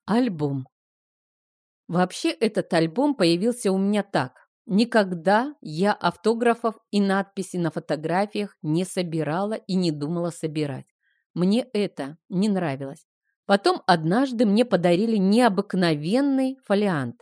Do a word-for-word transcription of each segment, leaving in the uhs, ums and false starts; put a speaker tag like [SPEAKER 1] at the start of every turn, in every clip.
[SPEAKER 1] Альбом. Вообще этот альбом появился у меня так. Никогда я автографов и надписей на фотографиях не собирала и не думала собирать. Мне это не нравилось. Потом однажды мне подарили необыкновенный фолиант.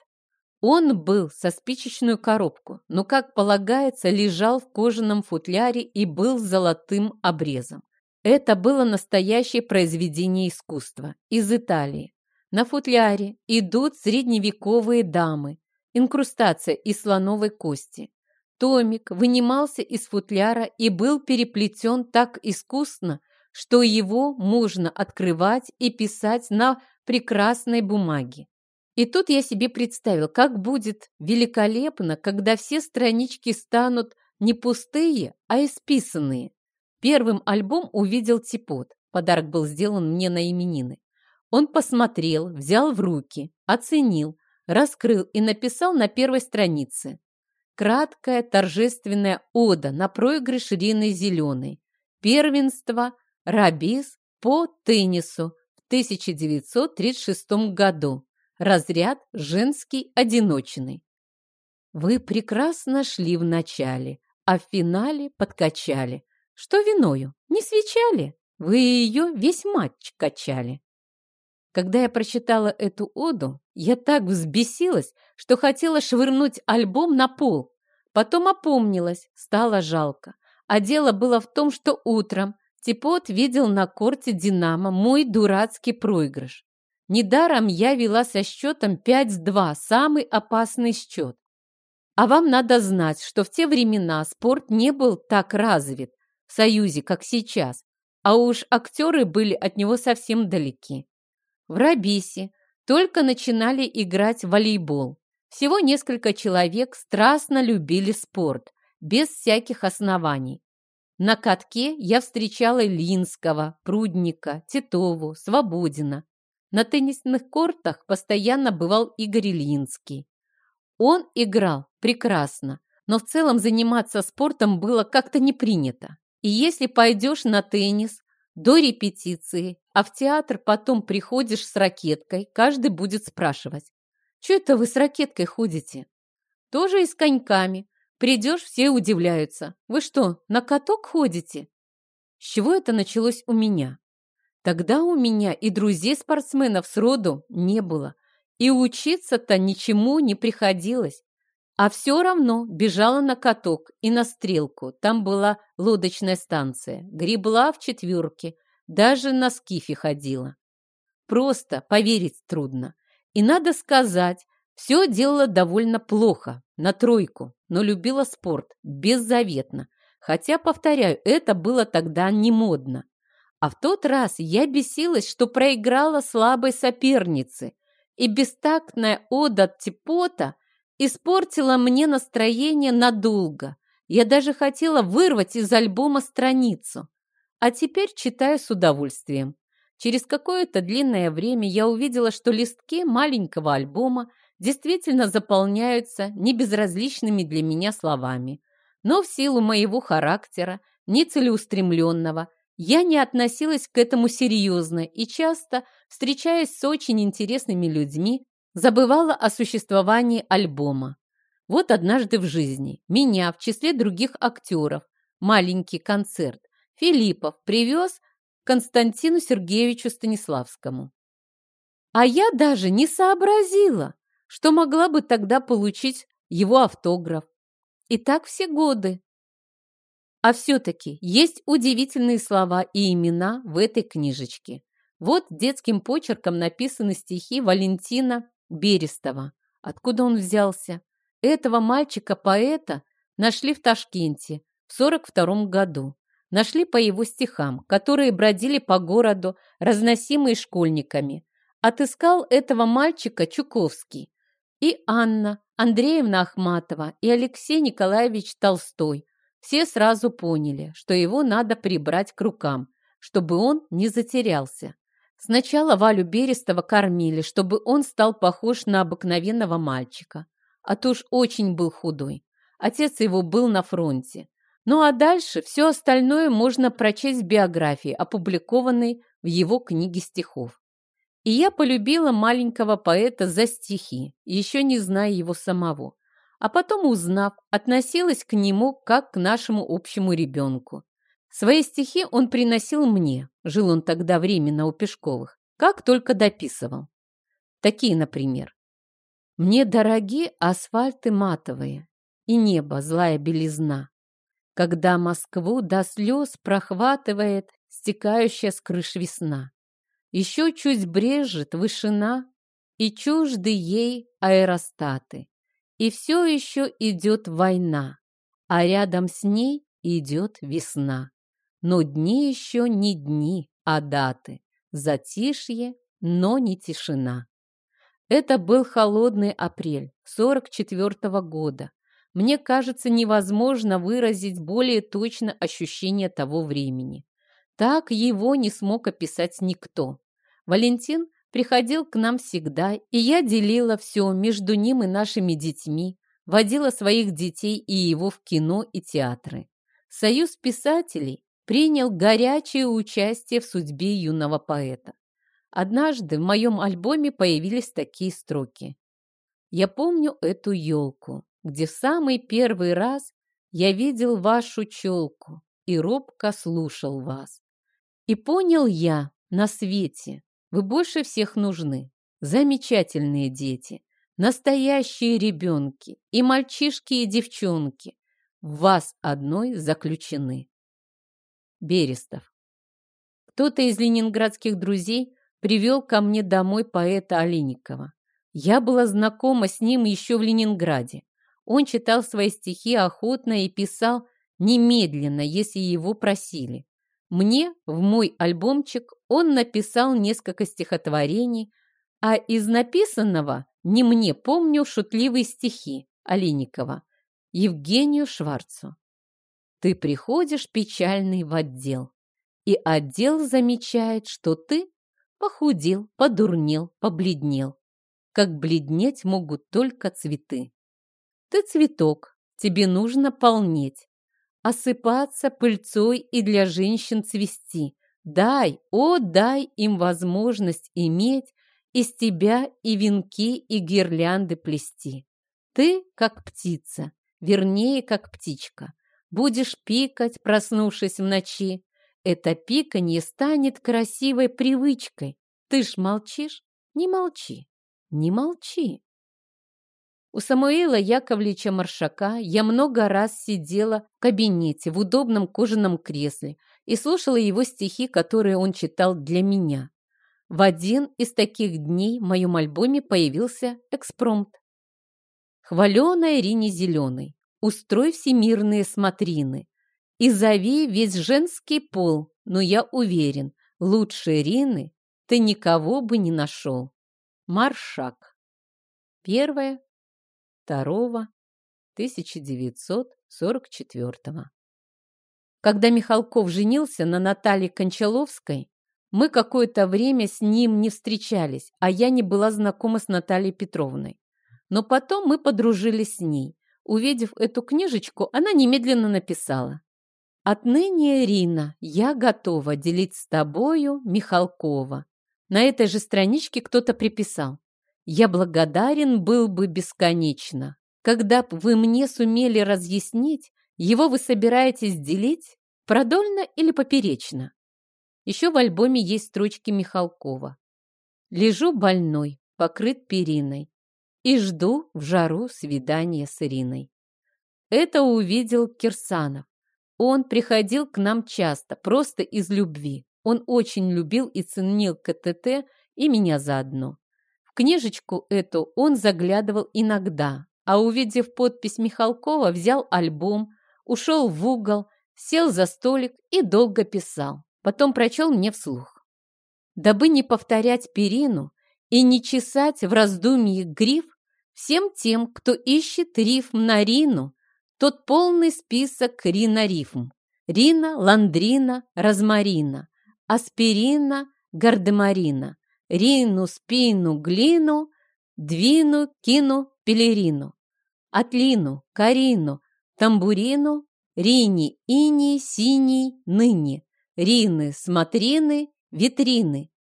[SPEAKER 1] Он был со спичечную коробку, но, как полагается, лежал в кожаном футляре и был с золотым обрезом. Это было настоящее произведение искусства из Италии. На футляре идут средневековые дамы, инкрустация из слоновой кости. Томик вынимался из футляра и был переплетен так искусно, что его можно открывать и писать на прекрасной бумаге. И тут я себе представил, как будет великолепно, когда все странички станут не пустые, а исписанные. Первым альбом увидел Типот. Подарок был сделан мне на именины. Он посмотрел, взял в руки, оценил, раскрыл и написал на первой странице. Краткая торжественная ода на проигрыш Рины Зеленой. Первенство Рабис по теннису в тысяча девятьсот тридцать шестом году. Разряд женский одиночный. Вы прекрасно шли в начале, а в финале подкачали. Что виною? Не свечали? Вы ее весь матч качали. Когда я прочитала эту оду, я так взбесилась, что хотела швырнуть альбом на пол. Потом опомнилась, стало жалко. А дело было в том, что утром Типот видел на корте «Динамо» мой дурацкий проигрыш. Недаром я вела со счетом пять-два, самый опасный счет. А вам надо знать, что в те времена спорт не был так развит в Союзе, как сейчас, а уж актеры были от него совсем далеки. В Рабисе только начинали играть в волейбол. Всего несколько человек страстно любили спорт, без всяких оснований. На катке я встречала Линского, Прудника, Титову, Свободина. На теннисных кортах постоянно бывал Игорь Ильинский. Он играл прекрасно, но в целом заниматься спортом было как-то не принято. И если пойдешь на теннис до репетиции, а в театр потом приходишь с ракеткой, каждый будет спрашивать: «Чё это вы с ракеткой ходите?» Тоже и с коньками. Придешь, все удивляются: «Вы что, на каток ходите?» С чего это началось у меня? Тогда у меня и друзей-спортсменов сроду не было, и учиться-то ничему не приходилось. А все равно бежала на каток и на стрелку, там была лодочная станция, гребла в четверке, даже на скифе ходила. Просто поверить трудно. И надо сказать, все делала довольно плохо, на тройку, но любила спорт, беззаветно. Хотя, повторяю, это было тогда не модно. А в тот раз я бесилась, что проиграла слабой сопернице, и бестактная ода Типота испортила мне настроение надолго. Я даже хотела вырвать из альбома страницу. А теперь читаю с удовольствием. Через какое-то длинное время я увидела, что листки маленького альбома действительно заполняются небезразличными для меня словами. Но в силу моего характера, нецелеустремленного, я не относилась к этому серьезно и часто, встречаясь с очень интересными людьми, забывала о существовании альбома. Вот однажды в жизни меня в числе других актеров, маленький концерт, Филиппов привез к Константину Сергеевичу Станиславскому. А я даже не сообразила, что могла бы тогда получить его автограф. И так все годы. А все-таки есть удивительные слова и имена в этой книжечке. Вот детским почерком написаны стихи Валентина Берестова. Откуда он взялся? Этого мальчика-поэта нашли в Ташкенте в сорок втором году. Нашли по его стихам, которые бродили по городу, разносимые школьниками. Отыскал этого мальчика Чуковский. И Анна Андреевна Ахматова, и Алексей Николаевич Толстой. Все сразу поняли, что его надо прибрать к рукам, чтобы он не затерялся. Сначала Валю Берестова кормили, чтобы он стал похож на обыкновенного мальчика. А то уж очень был худой. Отец его был на фронте. Ну а дальше все остальное можно прочесть в биографии, опубликованной в его книге стихов. И я полюбила маленького поэта за стихи, еще не зная его самого. А потом, узнав, относилась к нему как к нашему общему ребенку. Свои стихи он приносил мне, жил он тогда временно у Пешковых, как только дописывал. Такие, например. «Мне дороги асфальты матовые и небо злая белизна, когда Москву до слез прохватывает стекающая с крыш весна. Еще чуть брежет вышина, и чужды ей аэростаты. И все еще идет война, а рядом с ней идет весна. Но дни еще не дни, а даты. Затишье, но не тишина». Это был холодный апрель сорок четвёртого года. Мне кажется, невозможно выразить более точно ощущение того времени. Так его не смог описать никто. Валентин приходил к нам всегда, и я делила все между ним и нашими детьми, водила своих детей и его в кино и театры. Союз писателей принял горячее участие в судьбе юного поэта. Однажды в моем альбоме появились такие строки. «Я помню эту елку, где в самый первый раз я видел вашу челку и робко слушал вас. И понял я, на свете вы больше всех нужны. Замечательные дети, настоящие ребенки, и мальчишки, и девчонки в вас одной заключены». Берестов. Кто-то из ленинградских друзей привел ко мне домой поэта Олейникова. Я была знакома с ним еще в Ленинграде. Он читал свои стихи охотно и писал немедленно, если его просили. Мне в мой альбомчик он написал несколько стихотворений, а из написанного не мне помню шутливые стихи Олейникова Евгению Шварцу. «Ты приходишь печальный в отдел, и отдел замечает, что ты похудел, подурнел, побледнел, как бледнеть могут только цветы. Ты цветок, тебе нужно полнеть, осыпаться пыльцой и для женщин цвести. Дай, о, дай им возможность иметь из тебя и венки, и гирлянды плести. Ты, как птица, вернее, как птичка, будешь пикать, проснувшись в ночи. Это пиканье станет красивой привычкой. Ты ж молчишь? Не молчи, не молчи. У Самуила Яковлевича Маршака я много раз сидела в кабинете в удобном кожаном кресле и слушала его стихи, которые он читал для меня. В один из таких дней в моем альбоме появился экспромт. «Хваленая Рине Зеленой, устрой всемирные смотрины и зови весь женский пол, но я уверен, лучше Рины ты никого бы не нашел». Маршак. первое второго тысяча девятьсот сорок четвёртого. Когда Михалков женился на Наталье Кончаловской, мы какое-то время с ним не встречались, а я не была знакома с Натальей Петровной. Но потом мы подружились с ней. Увидев эту книжечку, она немедленно написала: «Отныне, Рина, я готова делить с тобою Михалкова». На этой же страничке кто-то приписал: «Я благодарен был бы бесконечно, когда б вы мне сумели разъяснить, его вы собираетесь делить продольно или поперечно». Еще в альбоме есть строчки Михалкова. «Лежу больной, покрыт периной, и жду в жару свидания с Ириной». Это увидел Кирсанов. Он приходил к нам часто, просто из любви. Он очень любил и ценил КТТ и меня заодно. В книжечку эту он заглядывал иногда, а увидев подпись Михалкова, взял альбом, ушел в угол, сел за столик и долго писал. Потом прочел мне вслух. Дабы не повторять перину и не чесать в раздумье гриф, всем тем, кто ищет рифм на Рину, тот полный список ринорифм. Рина, ландрина, розмарина, аспирина, гардемарина, рину, спину, глину, двину, кину, пелерину, отлину, карину, тамбурину, рини, ини, синий, ныне, рины, смотрины, витрины,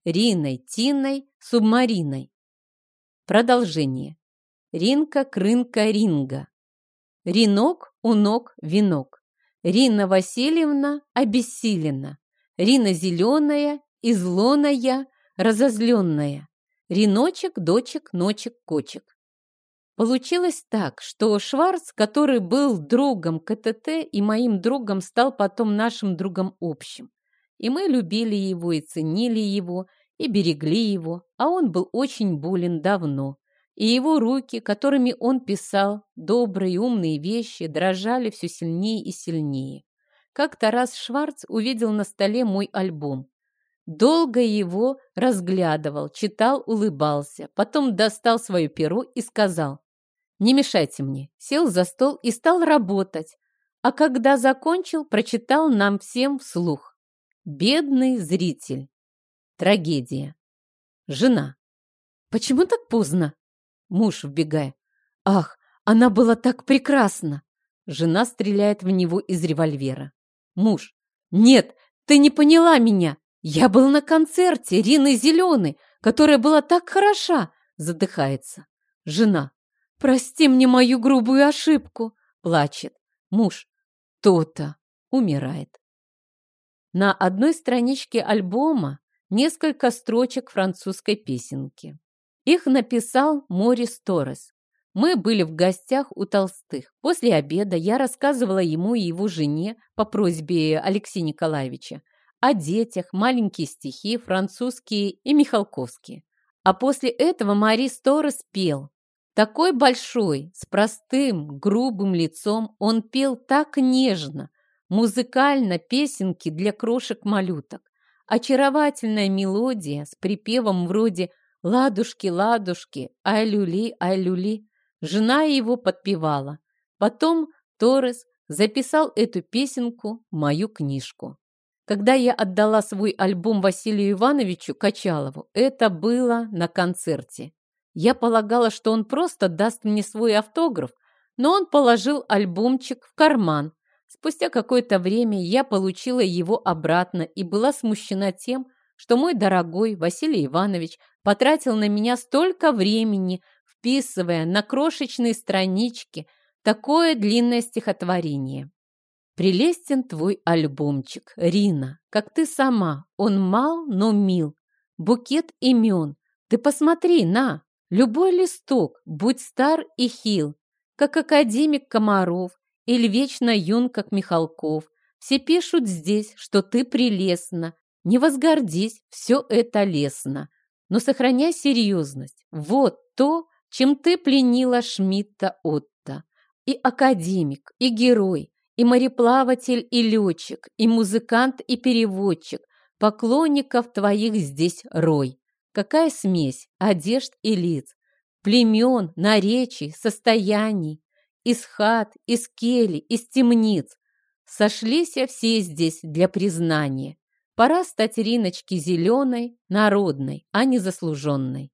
[SPEAKER 1] Риной, Тиной, Субмариной. Продолжение. Ринка, крынка, ринга. Ринок, у ног, венок. Рина Васильевна обессилена. Рина зеленая, излоная, разозленная. Риночек, дочек, ночек, кочек. Получилось так, что Шварц, который был другом КТТ и моим другом, стал потом нашим другом общим. И мы любили его и ценили его, и берегли его, а он был очень болен давно. И его руки, которыми он писал добрые умные вещи, дрожали все сильнее и сильнее. Как-то раз Шварц увидел на столе мой альбом. Долго его разглядывал, читал, улыбался, потом достал свое перо и сказал: «Не мешайте мне», сел за стол и стал работать, а когда закончил, прочитал нам всем вслух. Бедный зритель. Трагедия. Жена. «Почему так поздно?» Муж, вбегая: «Ах, она была так прекрасна!» Жена стреляет в него из револьвера. Муж: «Нет, ты не поняла меня. Я был на концерте Рины Зеленой, которая была так хороша!» Задыхается. Жена: «Прости мне мою грубую ошибку!» Плачет. Муж: «То-то!» Умирает. На одной страничке альбома несколько строчек французской песенки. Их написал Морис Торрес. Мы были в гостях у Толстых. После обеда я рассказывала ему и его жене по просьбе Алексея Николаевича о детях, маленькие стихи, французские и михалковские. А после этого Морис Торрес пел. Такой большой, с простым, грубым лицом, он пел так нежно, музыкально песенки для крошек-малюток. Очаровательная мелодия с припевом вроде «Ладушки, ладушки, ай-люли, ай-люли». Жена его подпевала. Потом Торрес записал эту песенку в мою книжку. Когда я отдала свой альбом Василию Ивановичу Качалову, это было на концерте. Я полагала, что он просто даст мне свой автограф, но он положил альбомчик в карман. Спустя какое-то время я получила его обратно и была смущена тем, что мой дорогой Василий Иванович потратил на меня столько времени, вписывая на крошечные странички такое длинное стихотворение. «Прелестен твой альбомчик, Рина, как ты сама, он мал, но мил, букет имен, ты посмотри на, любой листок, будь стар и хил, как академик Комаров или вечно юн, как Михалков, все пишут здесь, что ты прелестна, не возгордись, все это лестно, но сохраняй серьезность, вот то, чем ты пленила Шмидта Отто, и академик, и герой, и мореплаватель, и летчик, и музыкант, и переводчик, поклонников твоих здесь рой. Какая смесь одежд и лиц, племен, наречий, состояний, из хат, из келий, из темниц. Сошлись все здесь для признания. Пора стать Риночке зеленой, народной, а не заслуженной.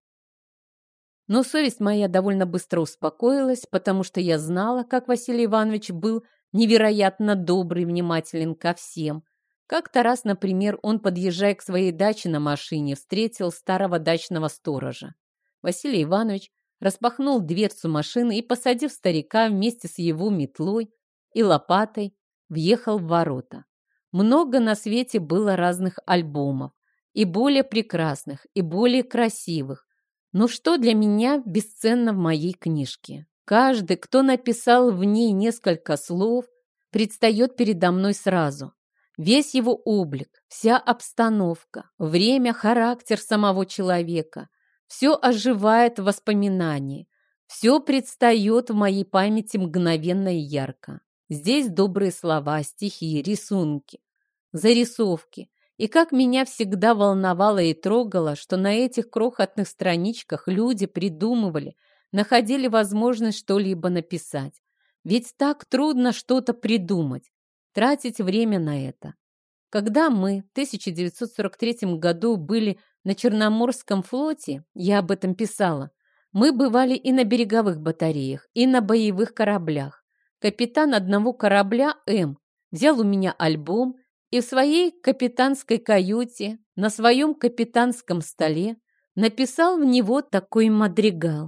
[SPEAKER 1] Но совесть моя довольно быстро успокоилась, потому что я знала, как Василий Иванович был невероятно добрый и внимателен ко всем. Как-то раз, например, он, подъезжая к своей даче на машине, встретил старого дачного сторожа. Василий Иванович распахнул дверцу машины и, посадив старика вместе с его метлой и лопатой, въехал в ворота. Много на свете было разных альбомов, и более прекрасных, и более красивых. Но что для меня бесценно в моей книжке? Каждый, кто написал в ней несколько слов, предстает передо мной сразу. Весь его облик, вся обстановка, время, характер самого человека – все оживает в воспоминании, все предстает в моей памяти мгновенно и ярко. Здесь добрые слова, стихи, рисунки, зарисовки. И как меня всегда волновало и трогало, что на этих крохотных страничках люди придумывали, находили возможность что-либо написать. Ведь так трудно что-то придумать, тратить время на это. Когда мы в тысяча девятьсот сорок третьем году были на Черноморском флоте, я об этом писала, мы бывали и на береговых батареях, и на боевых кораблях. Капитан одного корабля М взял у меня альбом и в своей капитанской каюте на своем капитанском столе написал в него такой мадригал.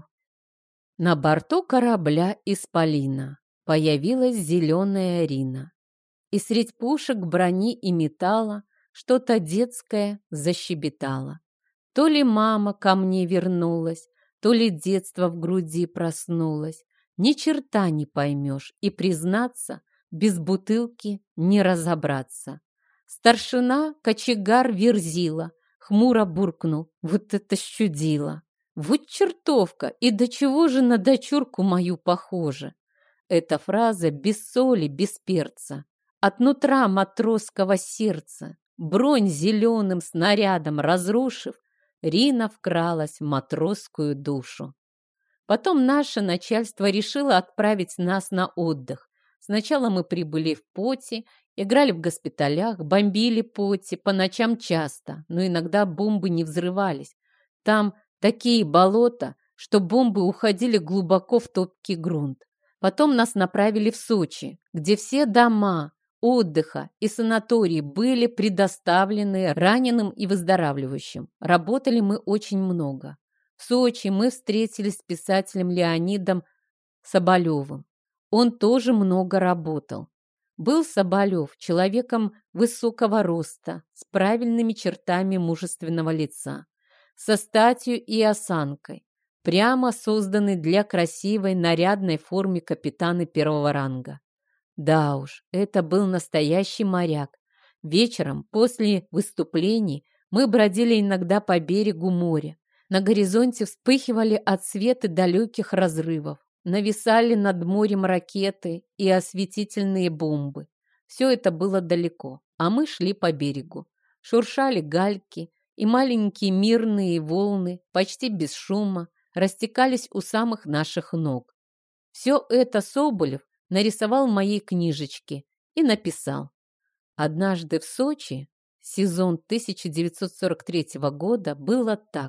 [SPEAKER 1] На борту корабля «Исполина» появилась зеленая Рина. И средь пушек, брони и металла что-то детское защебетало. То ли мама ко мне вернулась, то ли детство в груди проснулось. Ни черта не поймешь, и, признаться, без бутылки не разобраться. Старшина кочегар Верзила хмуро буркнул: вот это щудило! Вот чертовка! И до чего же на дочурку мою похожа? Эта фраза без соли, без перца, от нутра матросского сердца. Бронь зеленым снарядом разрушив, Рина вкралась в матросскую душу. Потом наше начальство решило отправить нас на отдых. Сначала мы прибыли в поте, играли в госпиталях, бомбили поте по ночам часто, но иногда бомбы не взрывались. Там такие болота, что бомбы уходили глубоко в топкий грунт. Потом нас направили в Сочи, где все дома отдыха и санатории были предоставлены раненым и выздоравливающим. Работали мы очень много. В Сочи мы встретились с писателем Леонидом Соболевым. Он тоже много работал. Был Соболев человеком высокого роста, с правильными чертами мужественного лица, со статью и осанкой, прямо созданный для красивой нарядной формы капитана первого ранга. Да уж, это был настоящий моряк. Вечером после выступлений мы бродили иногда по берегу моря. На горизонте вспыхивали отсветы далеких разрывов. Нависали над морем ракеты и осветительные бомбы. Все это было далеко, а мы шли по берегу. Шуршали гальки, и маленькие мирные волны, почти без шума, растекались у самых наших ног. Все это Соболев нарисовал в моей книжечке и написал: однажды в Сочи, сезон тысяча девятьсот сорок третьего года, было так.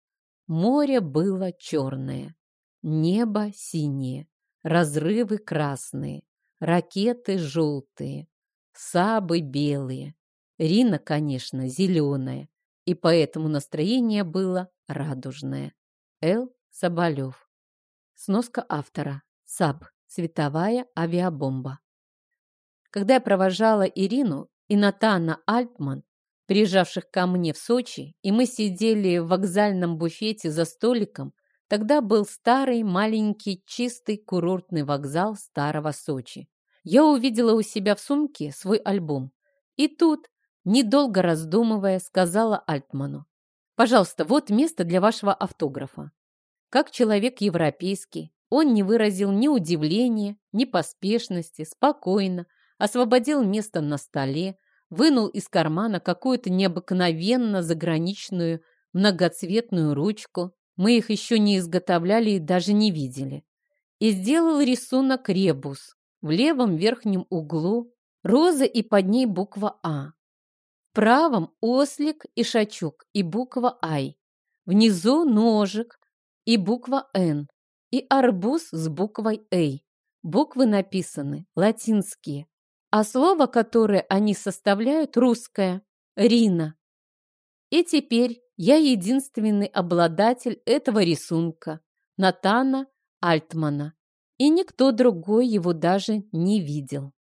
[SPEAKER 1] Море было черное, небо синее, разрывы красные, ракеты желтые, сабы белые, Рина, конечно, зеленая, и поэтому настроение было радужное. Л. Соболев. Сноска автора. САБ. Световая авиабомба. Когда я провожала Ирину и Натана Альтман, приезжавших ко мне в Сочи, и мы сидели в вокзальном буфете за столиком, тогда был старый, маленький, чистый курортный вокзал старого Сочи. Я увидела у себя в сумке свой альбом. И тут, недолго раздумывая, сказала Альтману: «Пожалуйста, вот место для вашего автографа». Как человек европейский, он не выразил ни удивления, ни поспешности, спокойно освободил место на столе, вынул из кармана какую-то необыкновенно заграничную многоцветную ручку, мы их еще не изготовляли и даже не видели, и сделал рисунок ребус. В левом верхнем углу роза и под ней буква «А». В правом ослик и шачок и буква «Ай». Внизу ножик и буква «Н». И арбуз с буквой «Эй». Буквы написаны латинские, а слово, которое они составляют, русское – «Рина». И теперь я единственный обладатель этого рисунка – Натана Альтмана, и никто другой его даже не видел.